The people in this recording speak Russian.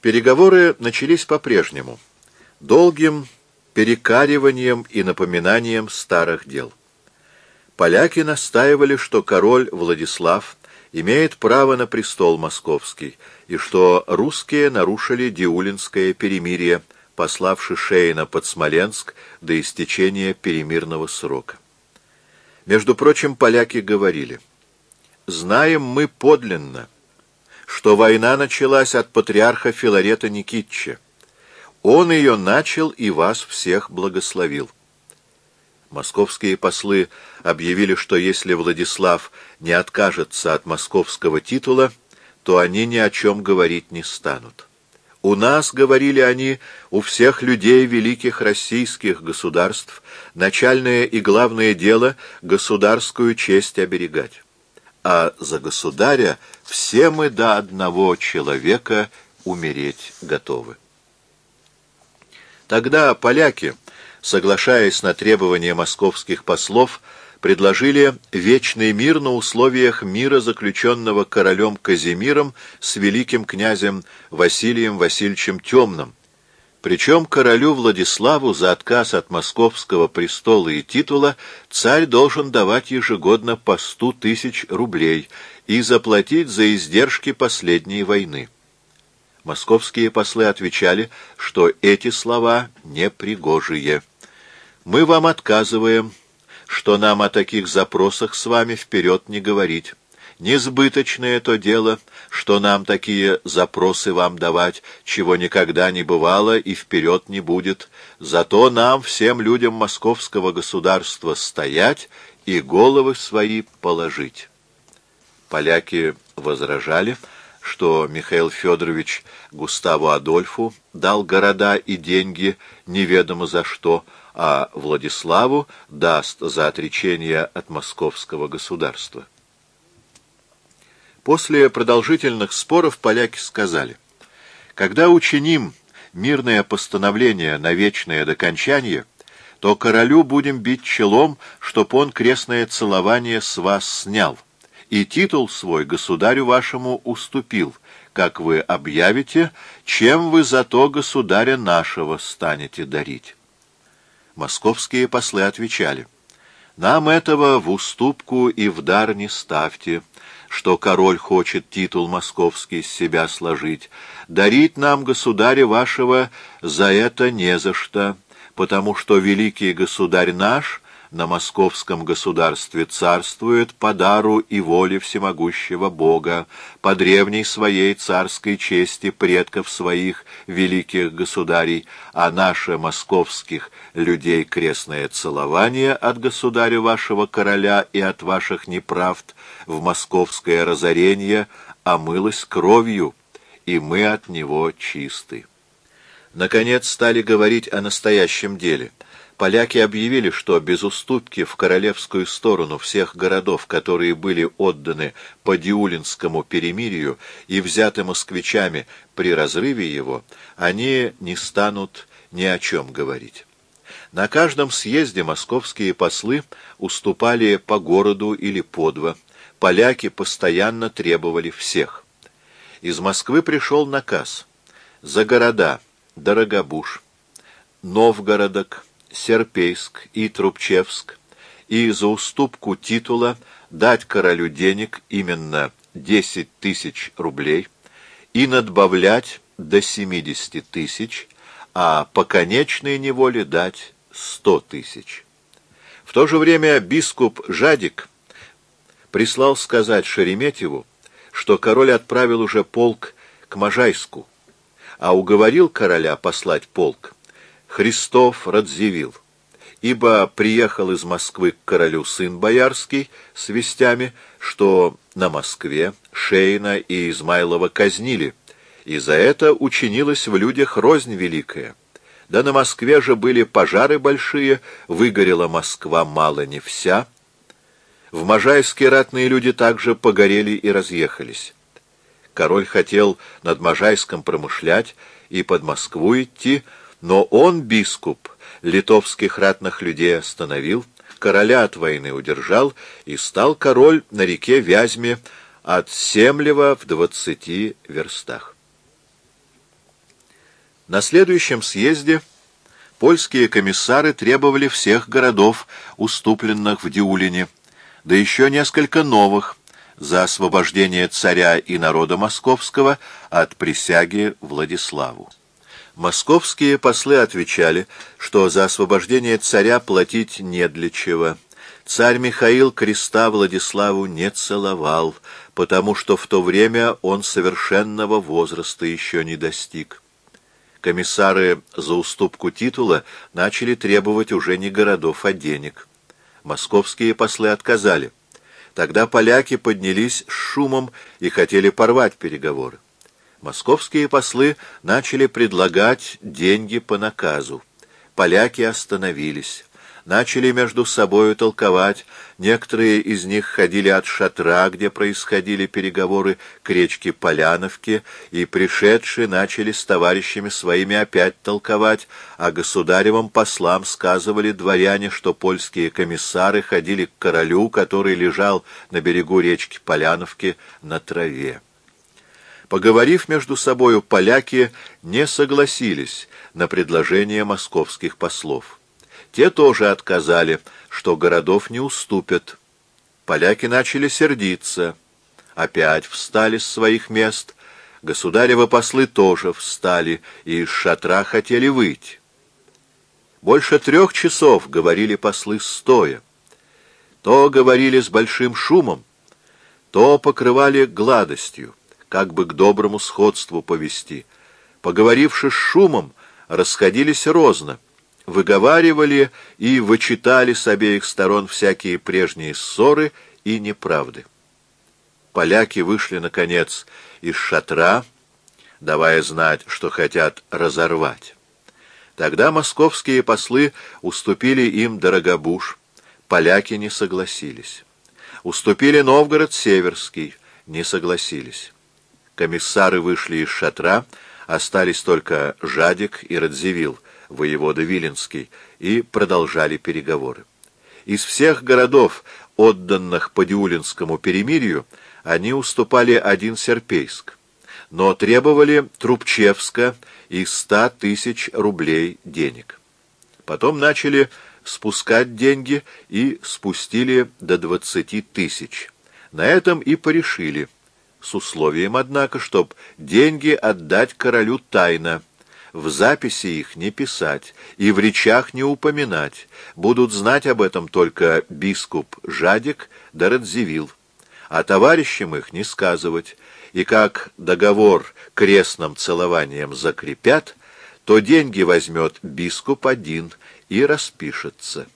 Переговоры начались по-прежнему, долгим перекариванием и напоминанием старых дел. Поляки настаивали, что король Владислав имеет право на престол московский, и что русские нарушили Диулинское перемирие, пославши Шейна под Смоленск до истечения перемирного срока. Между прочим, поляки говорили: «Знаем мы подлинно, что война началась от патриарха Филарета Никитича. Он ее начал и вас всех благословил». Московские послы объявили, что если Владислав не откажется от московского титула, то они ни о чем говорить не станут. «У нас, — говорили они, — у всех людей великих российских государств начальное и главное дело — государскую честь оберегать. А за государя все мы до одного человека умереть готовы». Тогда поляки, соглашаясь на требования московских послов, предложили вечный мир на условиях мира, заключенного королем Казимиром с великим князем Василием Васильевичем Темным. Причем королю Владиславу за отказ от московского престола и титула царь должен давать ежегодно по 100 тысяч рублей и заплатить за издержки последней войны. Московские послы отвечали, что эти слова непригожие. «Мы вам отказываем, что нам о таких запросах с вами вперед не говорить. Несбыточное то дело, что нам такие запросы вам давать, чего никогда не бывало и вперед не будет. Зато нам, всем людям московского государства, стоять и головы свои положить». Поляки возражали, что Михаил Федорович Густаву Адольфу дал города и деньги неведомо за что, а Владиславу даст за отречение от московского государства. После продолжительных споров поляки сказали: «Когда учиним мирное постановление на вечное докончание, то королю будем бить челом, чтоб он крестное целование с вас снял, и титул свой государю вашему уступил, как вы объявите, чем вы зато государя нашего станете дарить». Московские послы отвечали: «Нам этого в уступку и в дар не ставьте, что король хочет титул московский с себя сложить. Дарить нам государя вашего за это не за что, потому что великий государь наш на московском государстве царствует по дару и воле всемогущего Бога, по древней своей царской чести предков своих великих государей, а наше московских людей крестное целование от государя вашего короля и от ваших неправд в московское разорение омылось кровью, и мы от него чисты». Наконец стали говорить о настоящем деле. Поляки объявили, что без уступки в королевскую сторону всех городов, которые были отданы по Диулинскому перемирию и взяты москвичами при разрыве его, они не станут ни о чем говорить. На каждом съезде московские послы уступали по городу или по два. Поляки постоянно требовали всех. Из Москвы пришел наказ: за города Дорогобуж, Новгородок, Серпейск и Трубчевск, и за уступку титула дать королю денег именно 10 тысяч рублей и надбавлять до 70 тысяч, а по конечной неволе дать 100 тысяч. В то же время бискуп Жадик прислал сказать Шереметьеву, что король отправил уже полк к Можайску, а уговорил короля послать полк Христов Радзивилл, ибо приехал из Москвы к королю сын боярский с вестями, что на Москве Шейна и Измайлова казнили, и за это учинилась в людях рознь великая. Да на Москве же были пожары большие, выгорела Москва мало не вся. В Можайске ратные люди также погорели и разъехались. Король хотел над Можайском промышлять и под Москву идти, но он, бискуп, литовских ратных людей остановил, короля от войны удержал, и стал король на реке Вязьме от Семлева в 20 верстах. На следующем съезде польские комиссары требовали всех городов, уступленных в Диулине, да еще несколько новых, за освобождение царя и народа московского от присяги Владиславу. Московские послы отвечали, что за освобождение царя платить не для чего. Царь Михаил креста Владиславу не целовал, потому что в то время он совершенного возраста еще не достиг. Комиссары за уступку титула начали требовать уже не городов, а денег. Московские послы отказали. Тогда поляки поднялись с шумом и хотели порвать переговоры. Московские послы начали предлагать деньги по наказу. Поляки остановились. Начали между собою толковать. Некоторые из них ходили от шатра, где происходили переговоры, к речке Поляновке, и пришедшие начали с товарищами своими опять толковать, а государевым послам сказывали дворяне, что польские комиссары ходили к королю, который лежал на берегу речки Поляновки на траве. Поговорив между собою, поляки не согласились на предложение московских послов. Те тоже отказали, что городов не уступят. Поляки начали сердиться. Опять встали с своих мест. Государевы послы тоже встали и из шатра хотели выйти. Больше 3 часов говорили послы стоя. То говорили с большим шумом, то покрывали гладостью, как бы к доброму сходству повести. Поговоривши с шумом, расходились розно, выговаривали и вычитали с обеих сторон всякие прежние ссоры и неправды. Поляки вышли, наконец, из шатра, давая знать, что хотят разорвать. Тогда московские послы уступили им Дорогобуж, поляки не согласились. Уступили Новгород Северский, не согласились. Комиссары вышли из шатра, остались только Жадик и Радзивилл, воевода Виленский, и продолжали переговоры. Из всех городов, отданных по Диулинскому перемирию, они уступали один Серпейск, но требовали Трубчевска и 100 000 рублей денег. Потом начали спускать деньги и спустили до 20 000. На этом и порешили, с условием, однако, чтоб деньги отдать королю тайно, в записи их не писать и в речах не упоминать, будут знать об этом только бискуп Жадик да Радзивилл, а товарищам их не сказывать, и как договор крестным целованием закрепят, то деньги возьмет бискуп один и распишется.